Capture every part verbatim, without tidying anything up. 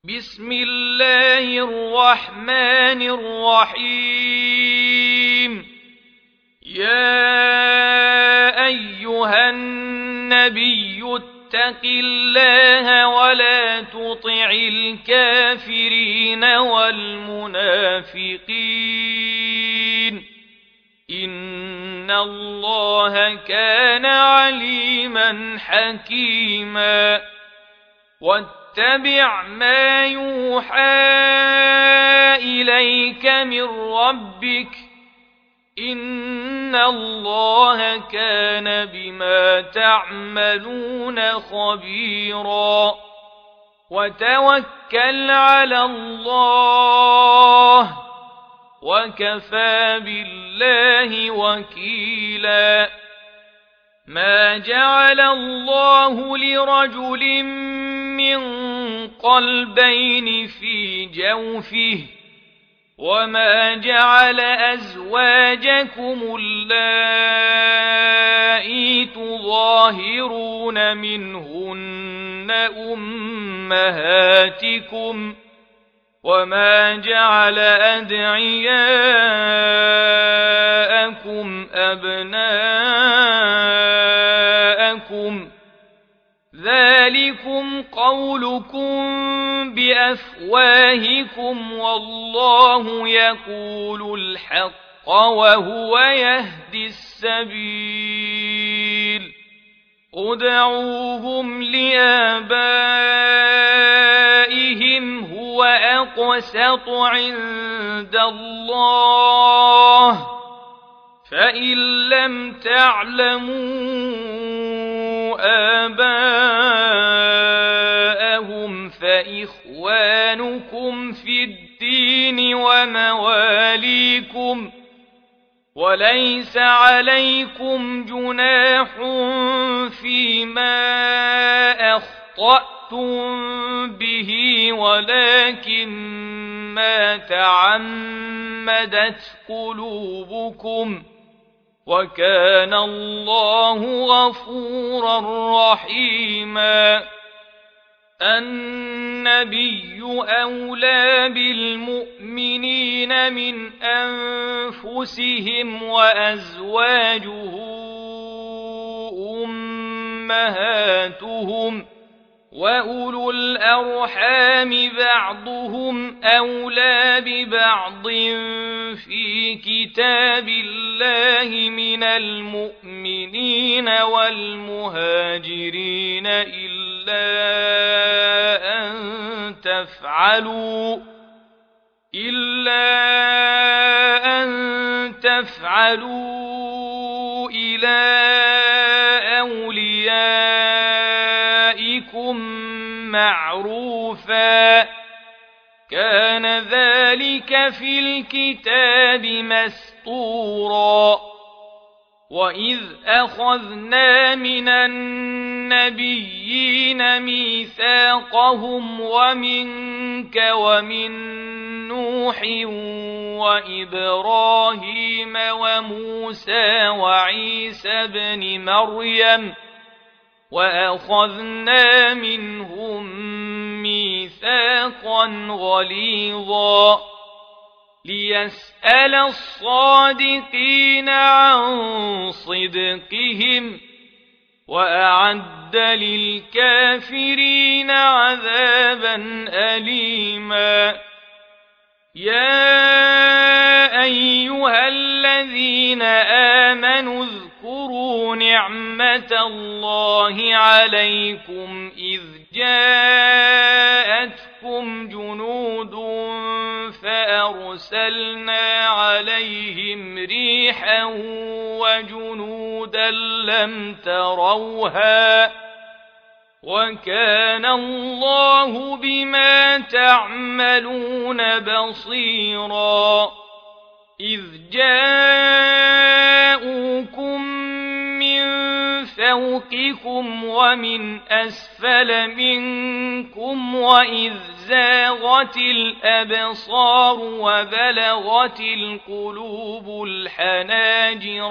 بسم الله الرحمن الرحيم. يا أيها النبي اتق الله ولا تطع الكافرين والمنافقين إن الله كان عليما حكيما. واتبع ما يوحى إليك من ربك إن الله كان بما تعملون خبيرا. وتوكل على الله وكفى بالله وكيلا. ما جعل الله لرجل من قلبين في جوفه وما جعل أزواجكم اللائي تظاهرون منهن أمهاتكم وما جعل أدعياءكم أبناءكم ذلكم قولكم بأفواهكم والله يقول الحق وهو يهدي السبيل. ادعوهم لآبائهم هو أقسط عند الله فإن لم تعلموا آباءهم فإخوانكم في الدين ومواليكم وليس عليكم جناح فيما أخطأتم به ولكن ما تعمدت قلوبكم وكان الله غفورا رحيما. النبي أولى بالمؤمنين من أنفسهم وأزواجه أمهاتهم وأولو الأرحام بعضهم أولى ببعض في كتاب الله من المؤمنين والمهاجرين إلا أن تفعلوا إلا أن تفعلوا إلى أوليائكم معروفا كان ذلك في الكتاب مسطورا. وإذ أخذنا من النبيين ميثاقهم ومنك ومن نوح وإبراهيم وموسى وعيسى بن مريم وأخذنا منهم ميثاقا غليظا ليسأل الصادقين عن صدقهم وأعد للكافرين عذابا أليما. يا أيها الذين آمنوا اذكروا نعمة الله عليكم إذ جاءتكم جنود فأرسلنا عليهم ريحا وجنودا لم تروها وكان الله بما تعملون بصيرا. إذ جاءوكم من فوقكم ومن أسفل منكم وإذ زاغت الأبصار وبلغت القلوب الحناجر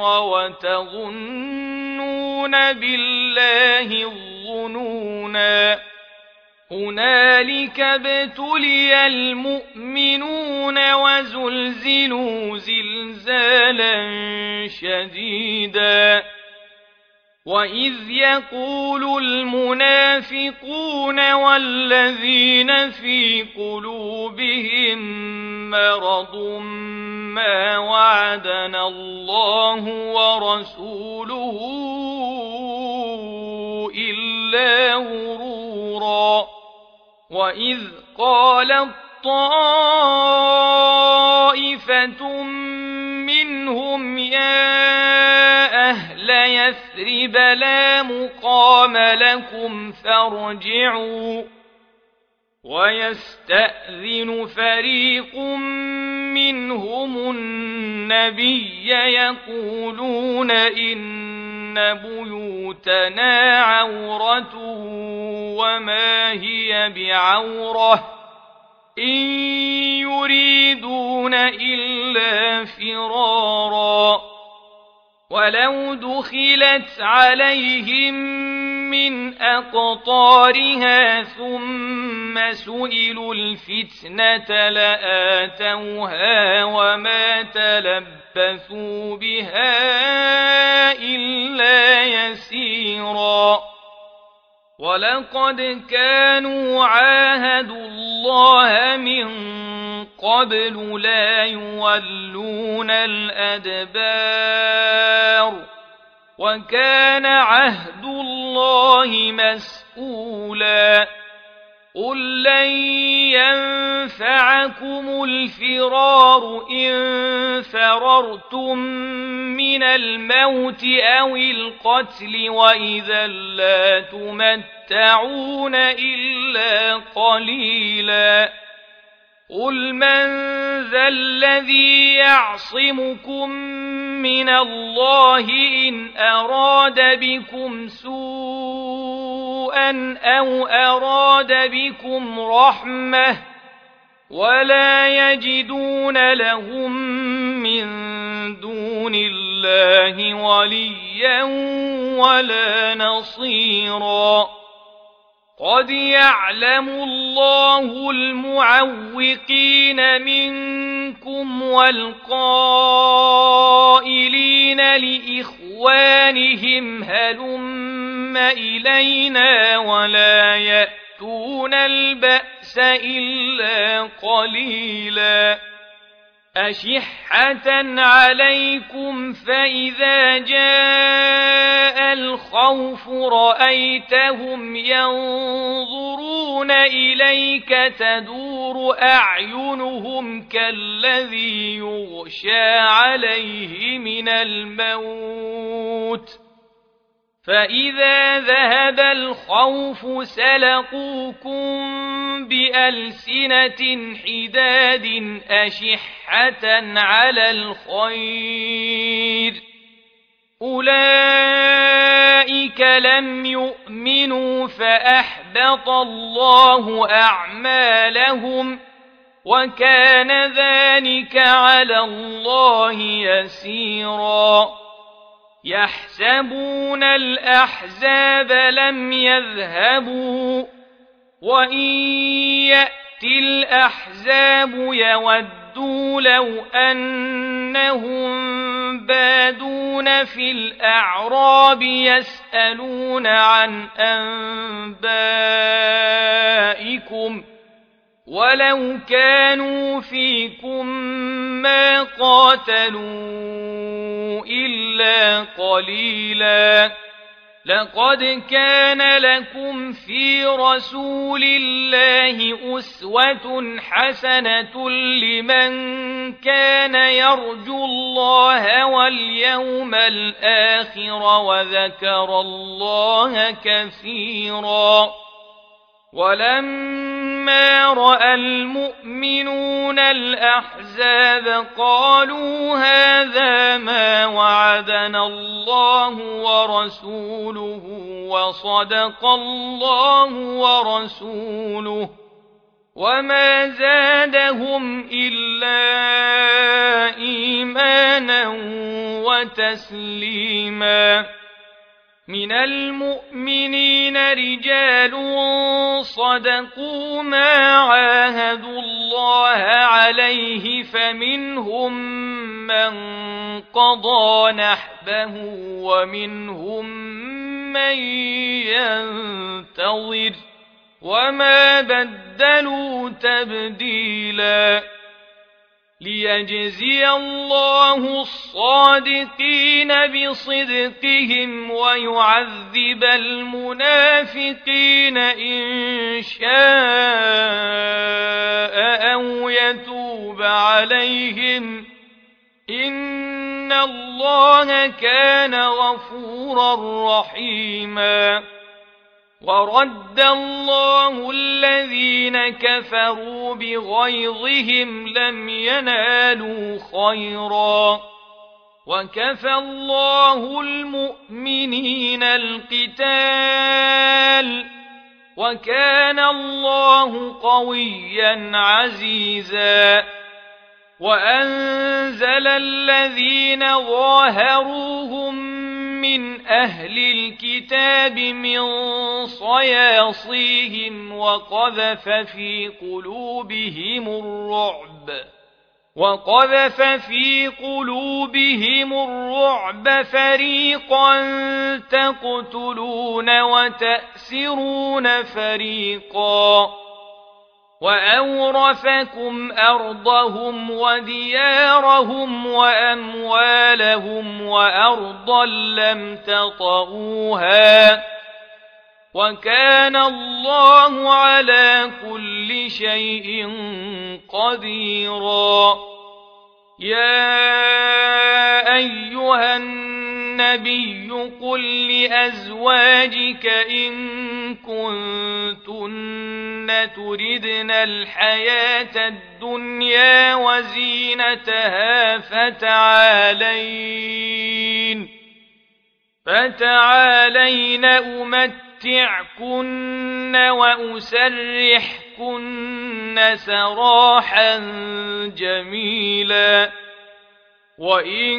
وتظنون بالله الظنونا هنالك ابتلي المؤمنون وزلزلوا زلزالا شديدا وإذ يقول المنافقون والذين في قلوبهم مرض ما وعدنا الله ورسوله إلا غرورا وإذ قالت طائفة منهم يا أهل يثرب لا مقام لكم فارجعوا ويستأذن فريق منهم النبي يقولون إن بيوتنا عورة وما هي بعورة إن يريدون إلا فرارا ولو دخلت عليهم من أقطارها ثم سئلوا الفتنة لآتوها وما تلبثوا بها إلا يسيرا ولقد كانوا عاهدوا الله من قبل لا يولون الأدبار وكان عهد الله مسؤولا قل لن ينفعكم الفرار إن فررتم من الموت أو القتل وإذا لا تمتعون إلا قليلا قل من ذا الذي يعصمكم من الله إن أراد بكم سوءا أو أراد بكم رحمة ولا يجدون لهم من دون الله وليا ولا نصيرا قد يعلم الله المعوقين منكم والقائلين لإخوانهم هلم إلينا ولا يأتون البأس إلا قليلا أشحة عليكم فإذا جاء الخوف رأيتهم ينظرون إليك تدور أعينهم كالذي يغشى عليه من الموت فإذا ذهب الخوف سلقوكم بألسنة حداد أشحة على الخير أولئك لم يؤمنوا فأحبط الله أعمالهم وكان ذلك على الله يسيرا يحسبون الأحزاب لم يذهبوا وإن يأتي الأحزاب يودوا لو أنهم بادون في الأعراب يسألون عن أنبائكم ولو كانوا فيكم ما قاتلوا إلا قليلا لقد كان لكم في رسول الله أسوة حسنة لمن كان يرجو الله واليوم الآخر وذكر الله كثيرا ولما رأى المؤمنون الأحزاب قالوا هذا ما وعدنا الله ورسوله وصدق الله ورسوله وما زادهم إلا إيمانا وتسليما من المؤمنين رجال صدقوا ما عاهدوا الله عليه فمنهم من قضى نحبه ومنهم من ينتظر وما بدلوا تبديلا ليجزي الله الصادقين بصدقهم ويعذب المنافقين إن شاء أو يتوب عليهم إن الله كان غفورا رحيما ورد الله الذين كفروا بغيظهم لم ينالوا خيرا وكفى الله المؤمنين القتال وكان الله قويا عزيزا وأنزل الذين ظاهروهم من أهل الكتاب من صياصيهم وقذف في قلوبهم الرعب وقذف في قلوبهم الرعب فريقا تقتلون وتأسرون فريقا وأورثكم أرضهم وديارهم وأموالهم وأرضا لم تطئوها وكان الله على كل شيء قديرا يا أيها النبي قل لأزواجك إن كنتن تردن الحياة الدنيا وزينتها فتعالين فتعالين أمتعكن وأسرحكن سراحا جميلا وإن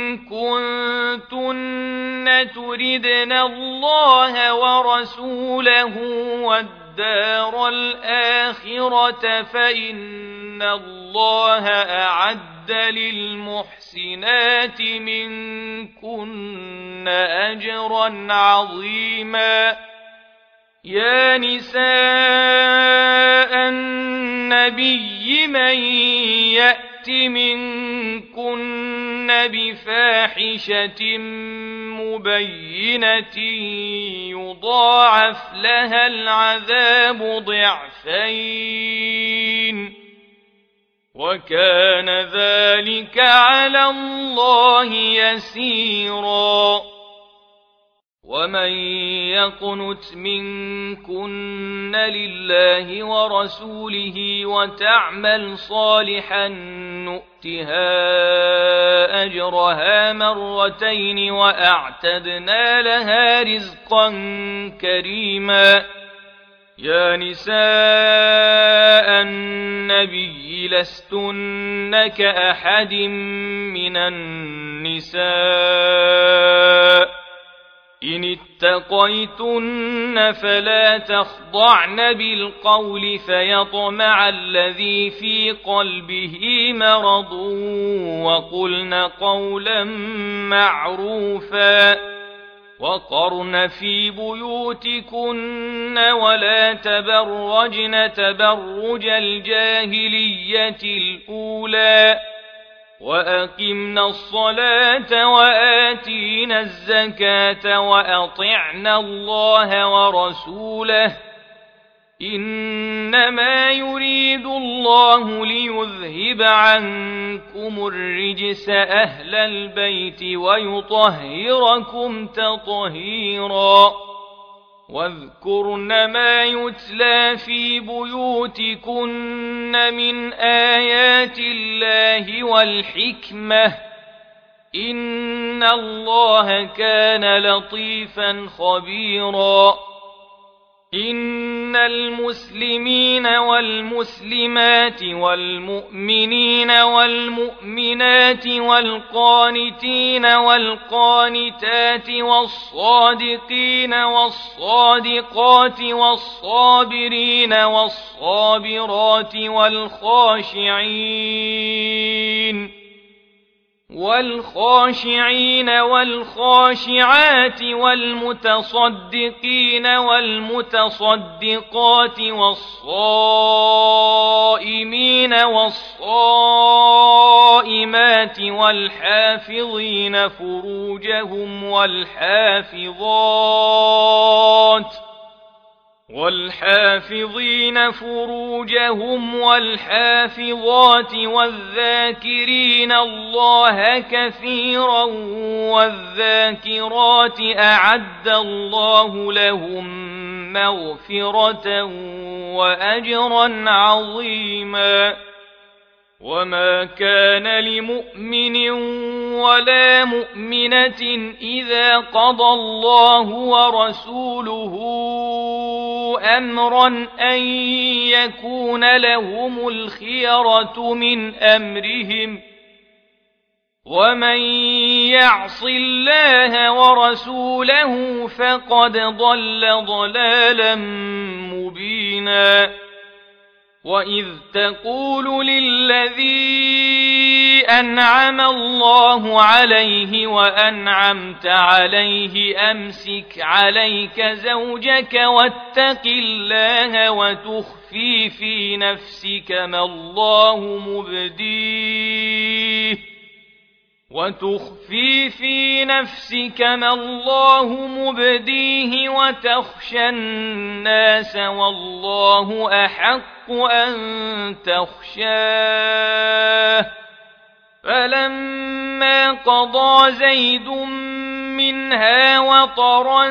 كنتن تردن الله ورسوله والدار الآخرة فإن الله أعد للمحسنات منكن أجرا عظيما يا نساء النبي من يأت منكن بفاحشة مبينة يضاعف لها العذاب ضعفين وكان ذلك على الله يسيرا ومن يقنت منكن لله ورسوله وتعمل صالحا نؤتها أجرها مرتين وأعتدنا لها رزقا كريما يا نساء النبي لستن كأحد من النساء إن اتقيتن فلا تخضعن بالقول فيطمع الذي في قلبه مرض وقلن قولا معروفا وقرن في بيوتكن ولا تبرجن تبرج الجاهلية الأولى وأقمنا الصلاة وآتينا الزكاة وأطعنا الله ورسوله إنما يريد الله ليذهب عنكم الرجس أهل البيت ويطهركم تطهيرا واذكرن ما يتلى في بيوتكن من آيات الله والحكمة إن الله كان لطيفا خبيرا إن المسلمين والمسلمات والمؤمنين والمؤمنات والقانتين والقانتات والصادقين والصادقات والصابرين والصابرات والخاشعين والخاشعين والخاشعات والمتصدقين والمتصدقات والصائمين والصائمات والحافظين فروجهم والحافظات والحافظين فروجهم والحافظات والذاكرين الله كثيرا والذاكرات أعد الله لهم مغفرة وأجرا عظيما وما كان لمؤمن ولا مؤمنة إذا قضى الله ورسوله أمرا أن يكون لهم الخيرة من أمرهم ومن يعص الله ورسوله فقد ضل ضلالا مبينا وإذ تقول للذي أنعم الله عليه وأنعمت عليه أمسك عليك زوجك واتق الله وتخفي في نفسك ما الله مبديه وتخفي في نفسك ما الله مبديه وتخشى الناس والله أحق أن تخشاه فلما قضى زيد منها وطرا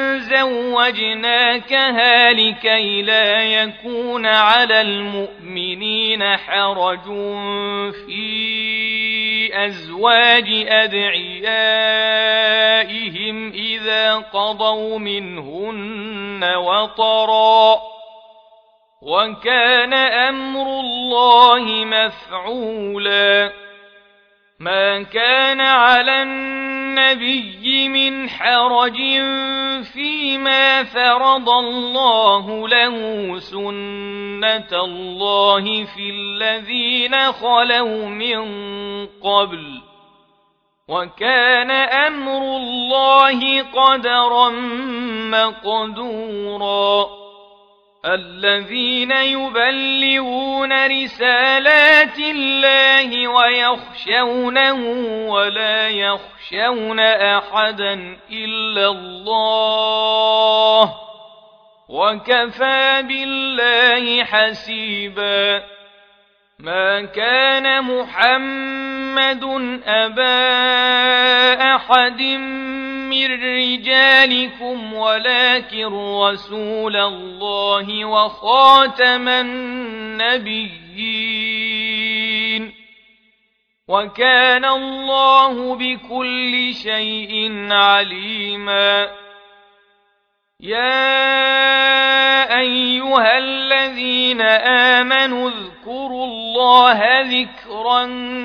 زوجناكها لكي لا يكون على المؤمنين حرج في أزواج أدعيائهم إذا قضوا منهن وطرا وكان أمر الله مفعولا ما كان على النبي من حرج فيما فرض الله له سنة الله في الذين خلوا من قبل وكان أمر الله قدرا مقدورا الذين يبلغون رسالات الله ويخشونه ولا يخشون أحدا إلا الله وكفى بالله حسيبا ما كان محمد أبا أحد من رجالكم ولكن رسول الله وخاتم النبيين وكان الله بكل شيء عليما يا أيها الذين آمنوا اذكروا الله ذكرا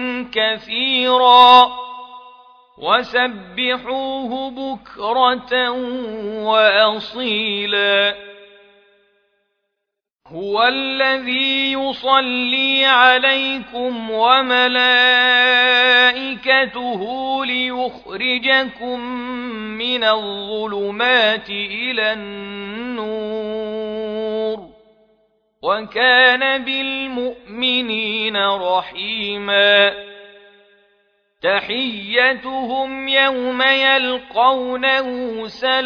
كثيرا وسبحوه بكرة وأصيلا هو الذي يصلي عليكم وملائكته ليخرجكم من الظلمات إلى النور وكان بالمؤمنين رحيما تحيتهم يوم يلقونه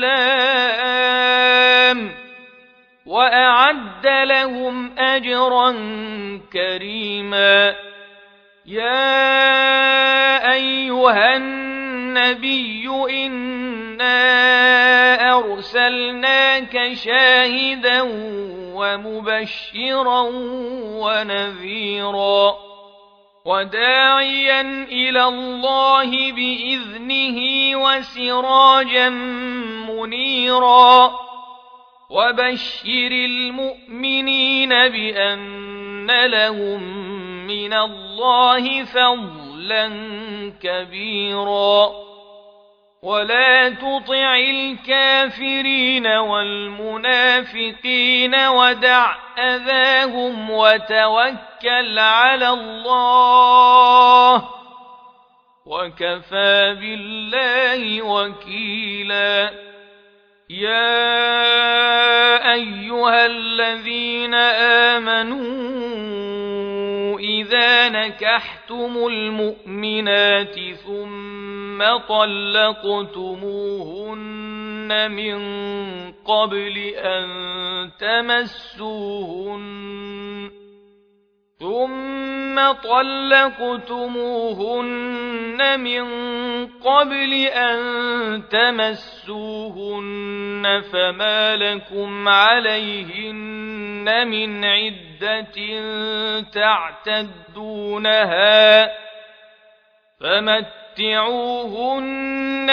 سلام وأعد لهم أجرا كريما يا أيها النبي إنا أرسلناك شاهدا ومبشرا ونذيرا وداعيا إلى الله بإذنه وسراجا منيرا وبشر المؤمنين بأن لهم من الله فضلا كبيرا ولا تطع الكافرين والمنافقين ودع أذاهم وتوكل على الله وكفى بالله وكيلا يا أيها الذين آمنوا إذا نكحتم المؤمنات ثم طلقتموهن من قبل أن تمسوهن ثم طلقتموهن من قبل أن تمسوهن فما لكم عليهن من عدة تعتدونها فمتعوهن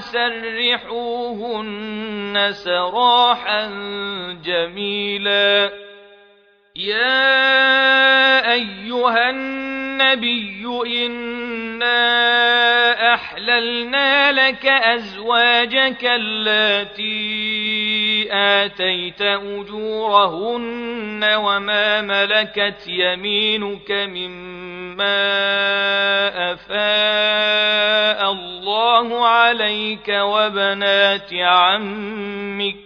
وسرحوهن سراحا جميلا يا أيها النبي إنا أحللنا لك أزواجك اللاتي آتيت أجورهن وما ملكت يمينك مما أفاء الله عليك وبنات عمك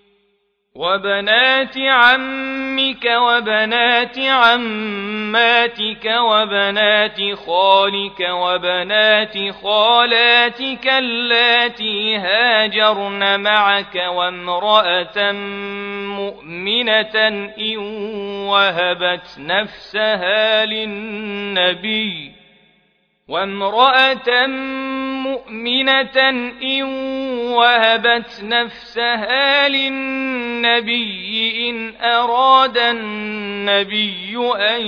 وبنات عمك وبنات عماتك وبنات خالك وبنات خالاتك اللاتي هاجرن معك وامرأة مؤمنة إن وهبت نفسها للنبي وامرأة مؤمنة إن وهبت نفسها للنبي إن أراد النبي أن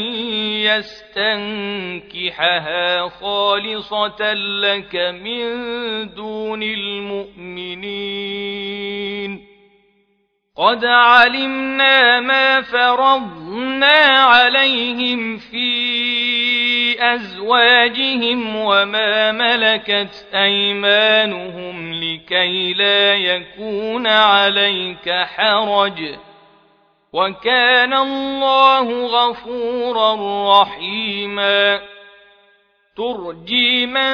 يستنكحها خالصة لك من دون المؤمنين قد علمنا ما فرضنا عليهم في أزواجهم وما ملكت أيمانهم لكي لا يكون عليك حرج وكان الله غفورا رحيما ترجي من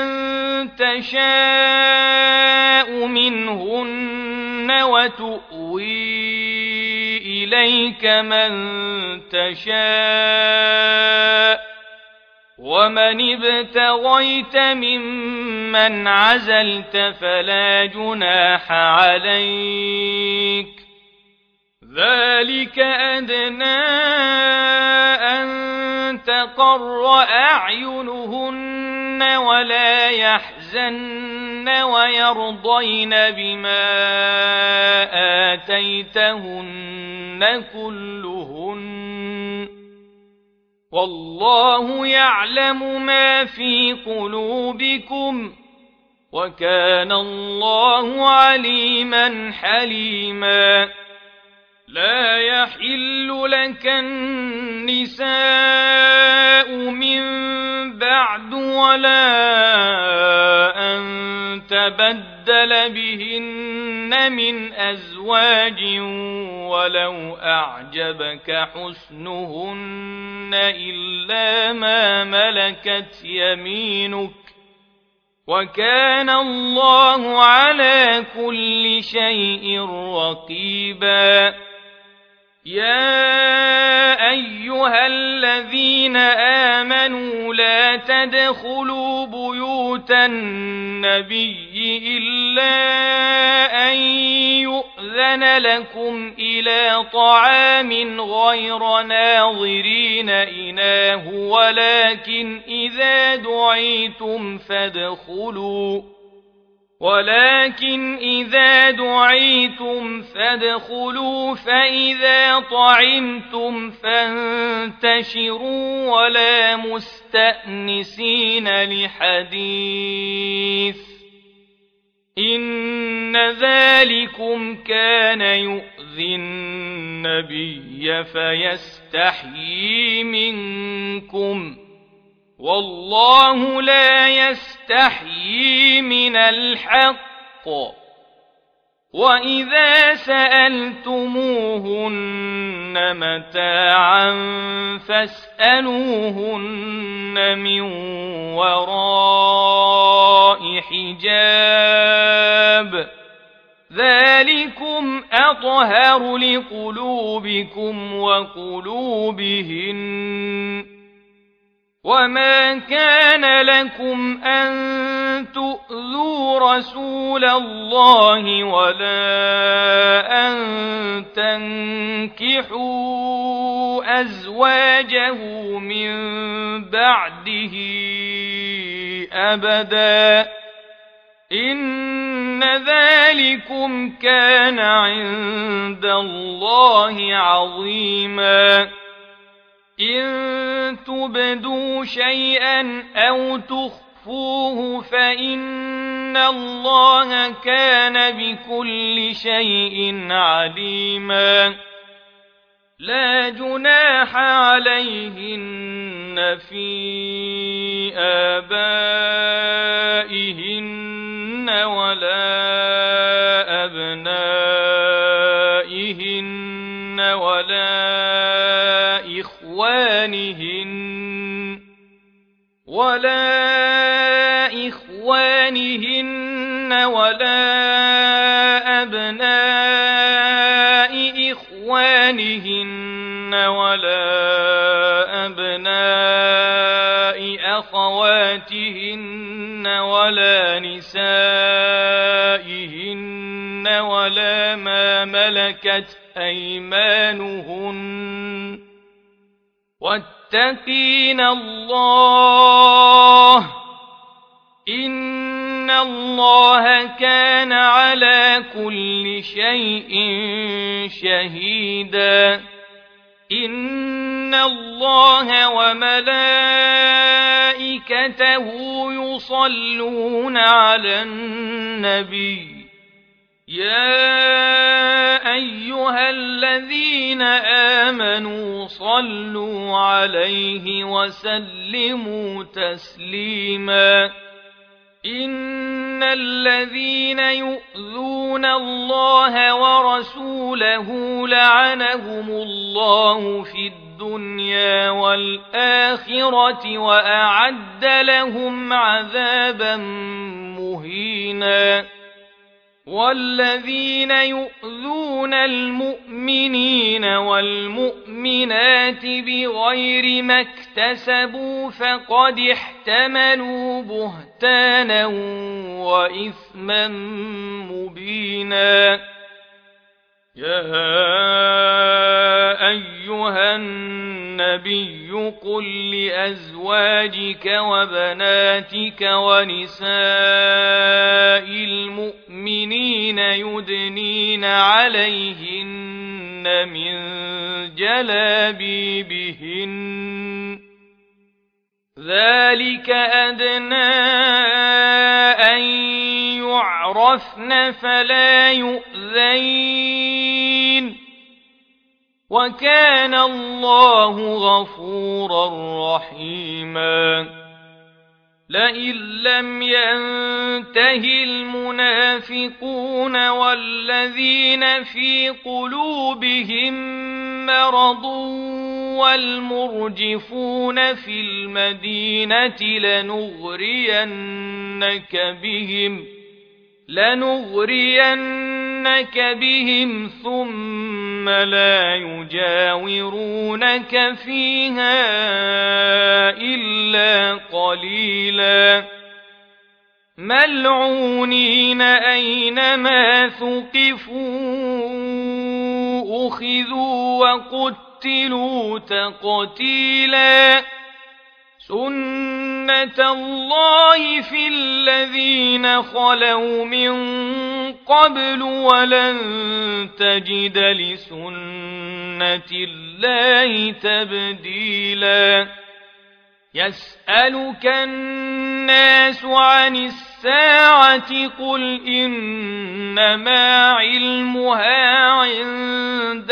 تشاء منهن وتؤوي إليك من تشاء ومن ابتغيت ممن عزلت فلا جناح عليك ذلك أدنى أن تقر أعينهن ولا يحزن ويرضين بما آتيتهن كلهن والله يعلم ما في قلوبكم وكان الله عليما حليما لا يحل لك النساء من بعد ولا أن تبدل بهن من أزواج ولو أعجبك حسنهن إلا ما ملكت يمينك وكان الله على كل شيء رقيبا يا أيها الذين آمنوا لا تدخلوا بيوت النبي إلا أن يؤذن لكم إلى طعام غير ناظرين إناه ولكن إذا دعيتم فادخلوا ولكن إذا دعيتم فادخلوا فإذا طعمتم فانتشروا ولا مستأنسين لحديث إن ذلكم كان يؤذي يؤذي النبي فيستحيي منكم والله لا يستحيي من الحق وإذا سألتموهن متاعا فاسألوهن من وراء حجاب ذلكم أطهر لقلوبكم وقلوبهن وما كان لكم أن تؤذوا رسول الله ولا أن تنكحوا أزواجه من بعده أبدا إن ذلكم كان عند الله عظيما إن تبدوا شيئا أو تخفوه فإن الله كان بكل شيء عليما لا جناح عليهن في آبائهن ولا أبنائهن ولا إخوانهن ولا إخوانهن ولا أبناء إخوانهن ولا أبناء أخواتهن ولا نسائهن ولا ما ملكت أيمانهن واتقين الله إن الله كان على كل شيء شهيدا إن الله وملائكته يصلون على النبي يا أيها الذين آمنوا صلوا عليه وسلموا تسليما إن الذين يؤذون الله ورسوله لعنهم الله في الدنيا والآخرة وأعد لهم عذابا مهينا والذين يؤذون المؤمنين والمؤمنات بغير ما اكتسبوا فقد احتملوا بهتانا وإثما مبينا يا أيها النبي قل لأزواجك وبناتك ونساء المؤمنين يدنين عليهن من جلابيبهن ذلك أدنى أن يعرفن فلا يؤذين وكان الله غفورا رحيما لئن لم ينته المنافقون والذين في قلوبهم مرض والمرجفون في المدينة لنغرينك بهم لنغرينك بهم ثم لا يجاورونك فيها إلا قليلا ملعونين أينما ثقفوا أخذوا وقتلوا تقتيلا سنة الله في الذين خلوا من قبل ولن تجد لسنة الله تبديلا يسألك الناس عن الساعة قل إنما علمها عند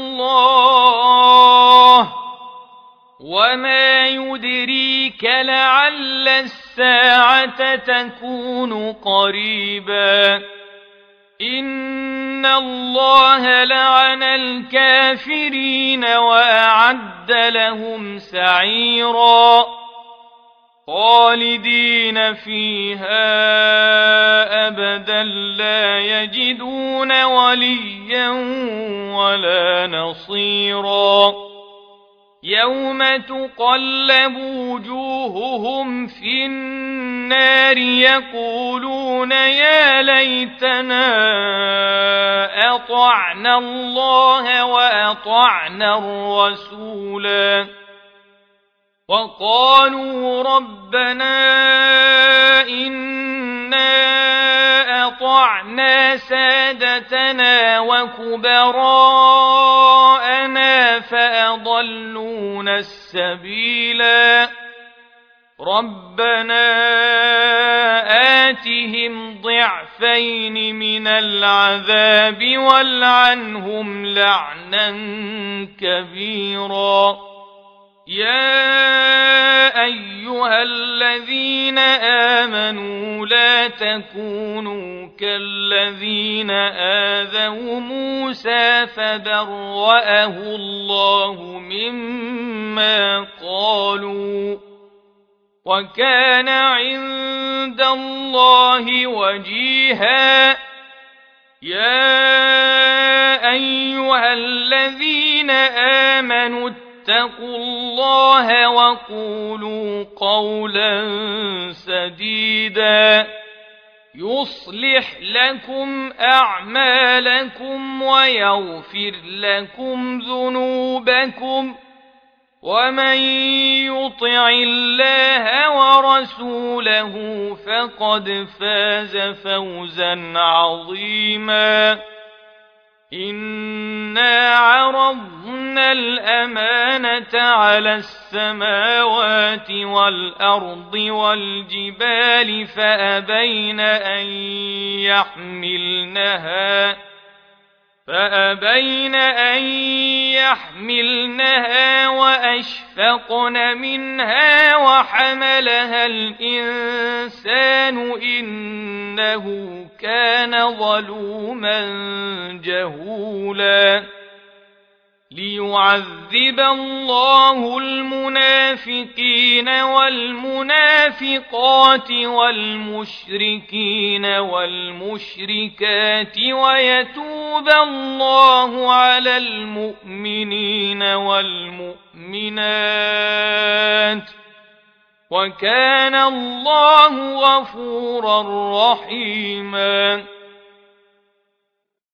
الله وما يدريك لعل الساعة تكون قريبا إن الله لعن الكافرين وأعد لهم سعيرا خالدين فيها أبدا لا يجدون وليا ولا نصيرا يوم تقلب وجوههم في النار يقولون يا ليتنا أطعنا الله وأطعنا الرسولا وقالوا ربنا إنا أطعنا سادتنا وكبراءنا فأضلونا السبيلا ربنا آتهم ضعفين من العذاب والعنهم لعنا كبيرا يا أيها الذين آمنوا لا تكونوا كالذين آذوا موسى فبرأه الله مما قالوا وكان عند الله وجيها يا أيها الذين آمنوا اتقوا الله وقولوا قولا سديدا يصلح لكم أعمالكم ويغفر لكم ذنوبكم ومن يطع الله ورسوله فقد فاز فوزا عظيما إنا عرضنا الأمانة على السماوات والأرض والجبال فأبين أن يحملنها فأبين أن يحملنها وأشفقن منها وحملها الإنسان إنه كان ظلوما جهولا ليعذب الله المنافقين والمنافقات والمشركين والمشركات ويتوب الله على المؤمنين والمؤمنات وكان الله غفورا رحيما